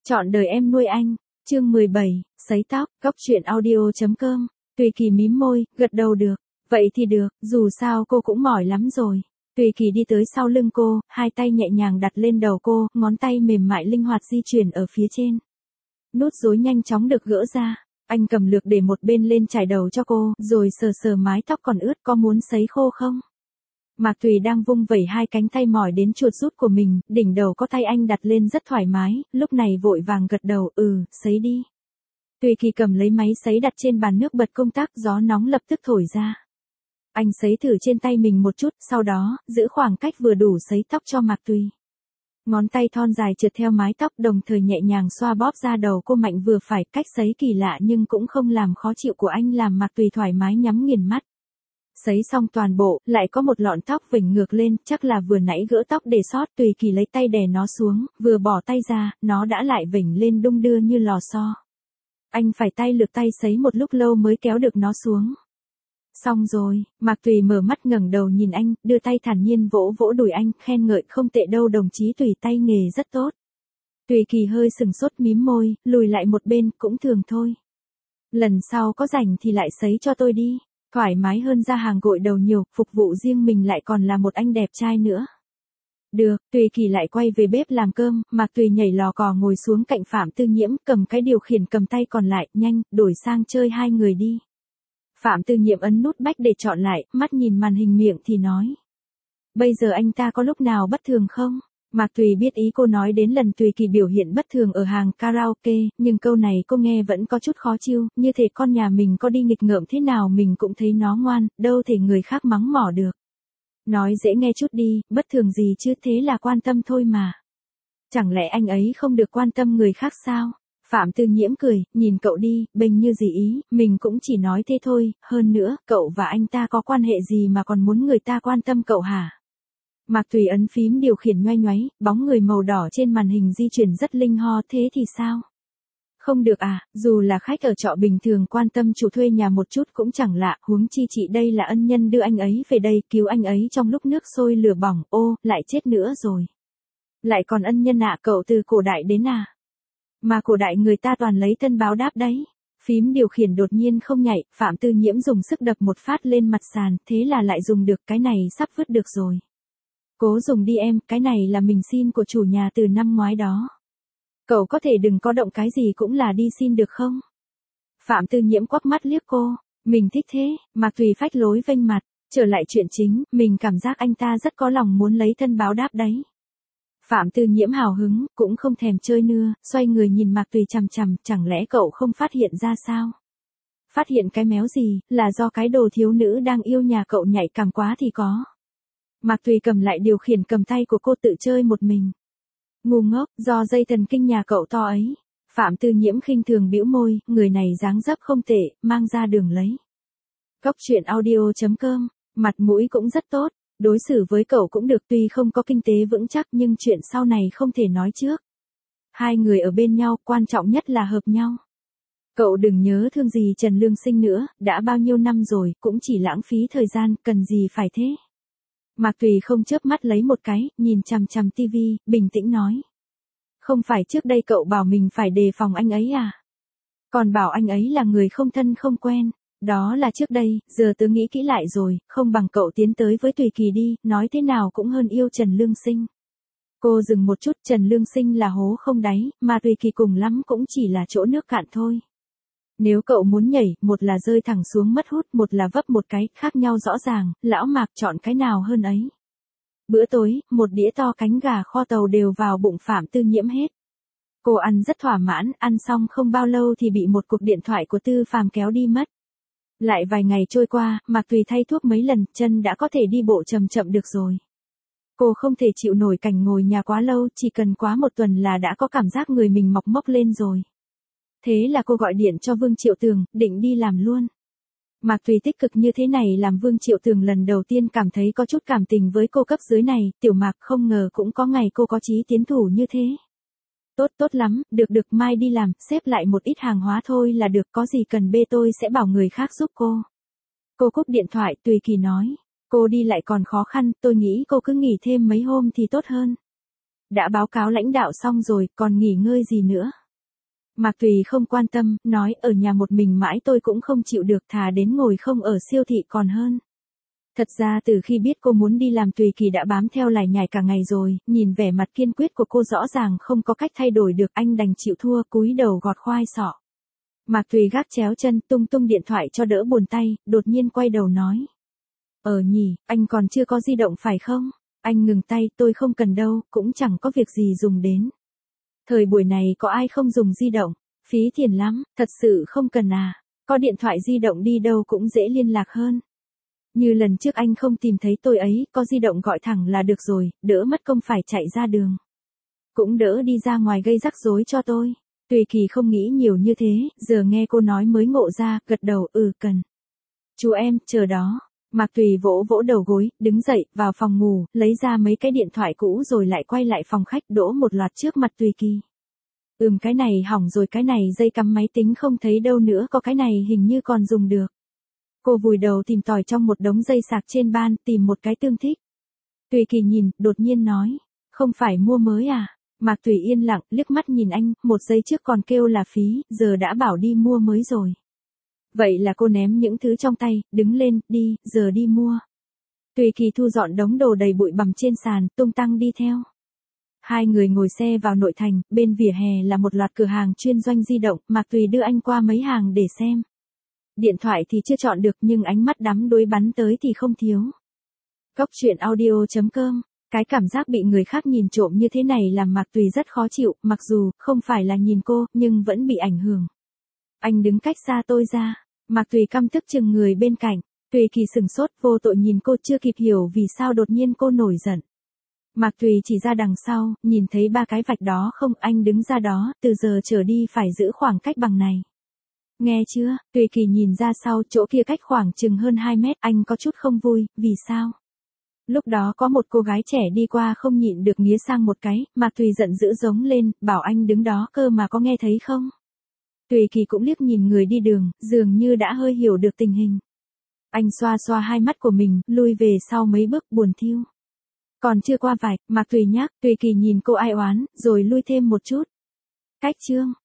Chọn đời em nuôi anh. Chương 17, sấy tóc, góc truyện audio.com. Tùy Kỳ mím môi, gật đầu được. Vậy thì được, dù sao cô cũng mỏi lắm rồi. Tùy Kỳ đi tới sau lưng cô, hai tay nhẹ nhàng đặt lên đầu cô, ngón tay mềm mại linh hoạt di chuyển ở phía trên. Nút rối nhanh chóng được gỡ ra. Anh cầm lược để một bên lên chải đầu cho cô, rồi sờ sờ mái tóc còn ướt, có muốn sấy khô không? Mạc Tùy đang vung vẩy hai cánh tay mỏi đến chuột rút của mình, đỉnh đầu có tay anh đặt lên rất thoải mái, lúc này vội vàng gật đầu, sấy đi. Tùy Kỳ cầm lấy máy sấy đặt trên bàn nước bật công tắc, gió nóng lập tức thổi ra. Anh sấy thử trên tay mình một chút, sau đó, giữ khoảng cách vừa đủ sấy tóc cho Mạc Tùy. Ngón tay thon dài trượt theo mái tóc, đồng thời nhẹ nhàng xoa bóp ra đầu cô mạnh vừa phải, cách sấy kỳ lạ nhưng cũng không làm khó chịu của anh làm Mạc Tùy thoải mái nhắm nghiền mắt. Sấy xong toàn bộ, lại có một lọn tóc vểnh ngược lên, chắc là vừa nãy gỡ tóc để sót. Tùy Kỳ lấy tay đè nó xuống, vừa bỏ tay ra, nó đã lại vểnh lên đung đưa như lò xo. Anh phải tay lược tay sấy một lúc lâu mới kéo được nó xuống. Xong rồi, Mạc Tùy mở mắt ngẩng đầu nhìn anh, đưa tay thản nhiên vỗ vỗ đùi anh, khen ngợi, không tệ đâu đồng chí Tùy, tay nghề rất tốt. Tùy Kỳ hơi sừng sốt mím môi, lùi lại một bên, cũng thường thôi. Lần sau có rảnh thì lại sấy cho tôi đi. Thoải mái hơn ra hàng gội đầu nhiều, phục vụ riêng mình lại còn là một anh đẹp trai nữa. Được, Tùy Kỳ lại quay về bếp làm cơm, Mạc Tùy nhảy lò cò ngồi xuống cạnh Phạm Tư Nhiễm, cầm cái điều khiển cầm tay còn lại, nhanh, đổi sang chơi hai người đi. Phạm Tư Nhiễm ấn nút bách để chọn lại, mắt nhìn màn hình miệng thì nói. Bây giờ anh ta có lúc nào bất thường không? Mạc Tùy biết ý cô nói đến lần Tùy Kỳ biểu hiện bất thường ở hàng karaoke, nhưng câu này cô nghe vẫn có chút khó chịu, như thể con nhà mình có đi nghịch ngợm thế nào mình cũng thấy nó ngoan, đâu thể người khác mắng mỏ được. Nói dễ nghe chút đi, bất thường gì chứ, thế là quan tâm thôi mà. Chẳng lẽ anh ấy không được quan tâm người khác sao? Phạm Tư Nhiễm cười, nhìn cậu đi, bênh như gì ý, mình cũng chỉ nói thế thôi, hơn nữa, cậu và anh ta có quan hệ gì mà còn muốn người ta quan tâm cậu hả? Mạc Tùy ấn phím điều khiển nhoay nhoáy, bóng người màu đỏ trên màn hình di chuyển rất linh ho, thế thì sao? Không được à, dù là khách ở trọ bình thường quan tâm chủ thuê nhà một chút cũng chẳng lạ, huống chi chị đây là ân nhân đưa anh ấy về đây, cứu anh ấy trong lúc nước sôi lửa bỏng, lại chết nữa rồi. Lại còn ân nhân ạ, cậu từ cổ đại đến à? Mà cổ đại người ta toàn lấy thân báo đáp đấy. Phím điều khiển đột nhiên không nhảy, Phạm Tư Nhiễm dùng sức đập một phát lên mặt sàn, thế là lại dùng được, cái này sắp vứt được rồi. Cố dùng đi em, cái này là mình xin của chủ nhà từ năm ngoái đó. Cậu có thể đừng có động cái gì cũng là đi xin được không? Phạm Tư Nhiễm quắc mắt liếc cô, mình thích thế, Mạc Tùy phách lối vênh mặt, trở lại chuyện chính, mình cảm giác anh ta rất có lòng muốn lấy thân báo đáp đấy. Phạm Tư Nhiễm hào hứng, cũng không thèm chơi nữa, xoay người nhìn Mạc Tùy chằm chằm, chẳng lẽ cậu không phát hiện ra sao? Phát hiện cái méo gì, là do cái đồ thiếu nữ đang yêu nhà cậu nhạy cảm quá thì có. Mạc Tùy cầm lại điều khiển cầm tay của cô tự chơi một mình. Ngu ngốc, do dây thần kinh nhà cậu to ấy. Phạm Tư Nhiễm khinh thường bĩu môi, người này dáng dấp không tệ, mang ra đường lấy. Góc truyện audio.com, mặt mũi cũng rất tốt, đối xử với cậu cũng được, tuy không có kinh tế vững chắc nhưng chuyện sau này không thể nói trước. Hai người ở bên nhau, quan trọng nhất là hợp nhau. Cậu đừng nhớ thương gì Trần Lương Sinh nữa, đã bao nhiêu năm rồi, cũng chỉ lãng phí thời gian, cần gì phải thế. Mạc Tùy không chớp mắt lấy một cái, nhìn chằm chằm tivi, bình tĩnh nói. Không phải trước đây cậu bảo mình phải đề phòng anh ấy à? Còn bảo anh ấy là người không thân không quen. Đó là trước đây, giờ tớ nghĩ kỹ lại rồi, không bằng cậu tiến tới với Tùy Kỳ đi, nói thế nào cũng hơn yêu Trần Lương Sinh. Cô dừng một chút, Trần Lương Sinh là hố không đáy, mà Tùy Kỳ cùng lắm cũng chỉ là chỗ nước cạn thôi. Nếu cậu muốn nhảy, một là rơi thẳng xuống mất hút, một là vấp một cái, khác nhau rõ ràng, lão Mạc chọn cái nào hơn ấy. Bữa tối, một đĩa to cánh gà kho tàu đều vào bụng Phạm Tư Nhiễm hết. Cô ăn rất thỏa mãn, ăn xong không bao lâu thì bị một cuộc điện thoại của Tư Phàm kéo đi mất. Lại vài ngày trôi qua, Mạc Tùy thay thuốc mấy lần, chân đã có thể đi bộ chậm chậm được rồi. Cô không thể chịu nổi cảnh ngồi nhà quá lâu, chỉ cần quá một tuần là đã có cảm giác người mình mọc mốc lên rồi. Thế là cô gọi điện cho Vương Triệu Tường, định đi làm luôn. Mạc Tùy tích cực như thế này làm Vương Triệu Tường lần đầu tiên cảm thấy có chút cảm tình với cô cấp dưới này, tiểu Mạc không ngờ cũng có ngày cô có chí tiến thủ như thế. Tốt lắm, được mai đi làm, xếp lại một ít hàng hóa thôi là được, có gì cần bê tôi sẽ bảo người khác giúp cô. Cô cúp điện thoại, Tùy Kỳ nói, cô đi lại còn khó khăn, tôi nghĩ cô cứ nghỉ thêm mấy hôm thì tốt hơn. Đã báo cáo lãnh đạo xong rồi, còn nghỉ ngơi gì nữa? Mạc Tùy không quan tâm, nói ở nhà một mình mãi tôi cũng không chịu được, thà đến ngồi không ở siêu thị còn hơn. Thật ra từ khi biết cô muốn đi làm Tùy Kỳ đã bám theo lải nhải cả ngày rồi, nhìn vẻ mặt kiên quyết của cô rõ ràng không có cách thay đổi được, anh đành chịu thua, cúi đầu gọt khoai sọ. Mạc Tùy gác chéo chân, tung tung điện thoại cho đỡ buồn tay, đột nhiên quay đầu nói. Nhỉ, anh còn chưa có di động phải không? Anh ngừng tay, tôi không cần đâu, cũng chẳng có việc gì dùng đến. Thời buổi này có ai không dùng di động, phí tiền lắm, thật sự không cần à, có điện thoại di động đi đâu cũng dễ liên lạc hơn. Như lần trước anh không tìm thấy tôi ấy, có di động gọi thẳng là được rồi, đỡ mất công phải chạy ra đường. Cũng đỡ đi ra ngoài gây rắc rối cho tôi. Tùy Kỳ không nghĩ nhiều như thế, giờ nghe cô nói mới ngộ ra, gật đầu, cần. Chú em, chờ đó. Mạc Tùy vỗ vỗ đầu gối, đứng dậy, vào phòng ngủ, lấy ra mấy cái điện thoại cũ rồi lại quay lại phòng khách đỗ một loạt trước mặt Tùy Kỳ. Cái này hỏng rồi, cái này dây cắm máy tính không thấy đâu nữa, có cái này hình như còn dùng được. Cô vùi đầu tìm tòi trong một đống dây sạc trên ban, tìm một cái tương thích. Tùy Kỳ nhìn, đột nhiên nói, không phải mua mới à? Mạc Tùy yên lặng, liếc mắt nhìn anh, một giây trước còn kêu là phí, giờ đã bảo đi mua mới rồi. Vậy là cô ném những thứ trong tay, đứng lên, đi, giờ đi mua. Tùy Kỳ thu dọn đống đồ đầy bụi bặm trên sàn, tung tăng đi theo. Hai người ngồi xe vào nội thành, bên vỉa hè là một loạt cửa hàng chuyên doanh di động, Mạc Tùy đưa anh qua mấy hàng để xem. Điện thoại thì chưa chọn được nhưng ánh mắt đắm đuối bắn tới thì không thiếu. Cốc truyện audio.com. Cái cảm giác bị người khác nhìn trộm như thế này làm Mạc Tùy rất khó chịu, mặc dù không phải là nhìn cô, nhưng vẫn bị ảnh hưởng. Anh đứng cách xa tôi ra. Mạc Tùy căm tức chừng người bên cạnh. Tùy Kỳ sừng sốt vô tội nhìn cô, chưa kịp hiểu vì sao đột nhiên cô nổi giận. Mạc Tùy chỉ ra đằng sau, nhìn thấy ba cái vạch đó không, anh đứng ra đó, từ giờ trở đi phải giữ khoảng cách bằng này. Nghe chưa? Tùy Kỳ nhìn ra sau, chỗ kia cách khoảng chừng hơn 2 mét, anh có chút không vui, vì sao? Lúc đó có một cô gái trẻ đi qua không nhịn được nghía sang một cái, Mạc Tùy giận dữ giống lên, bảo anh đứng đó cơ mà có nghe thấy không? Tùy Kỳ cũng liếc nhìn người đi đường, dường như đã hơi hiểu được tình hình. Anh xoa xoa hai mắt của mình, lui về sau mấy bước buồn thiu. Còn chưa qua vạch, Mạc Tùy nhắc, Tùy Kỳ nhìn cô ai oán, rồi lui thêm một chút. Cách chương.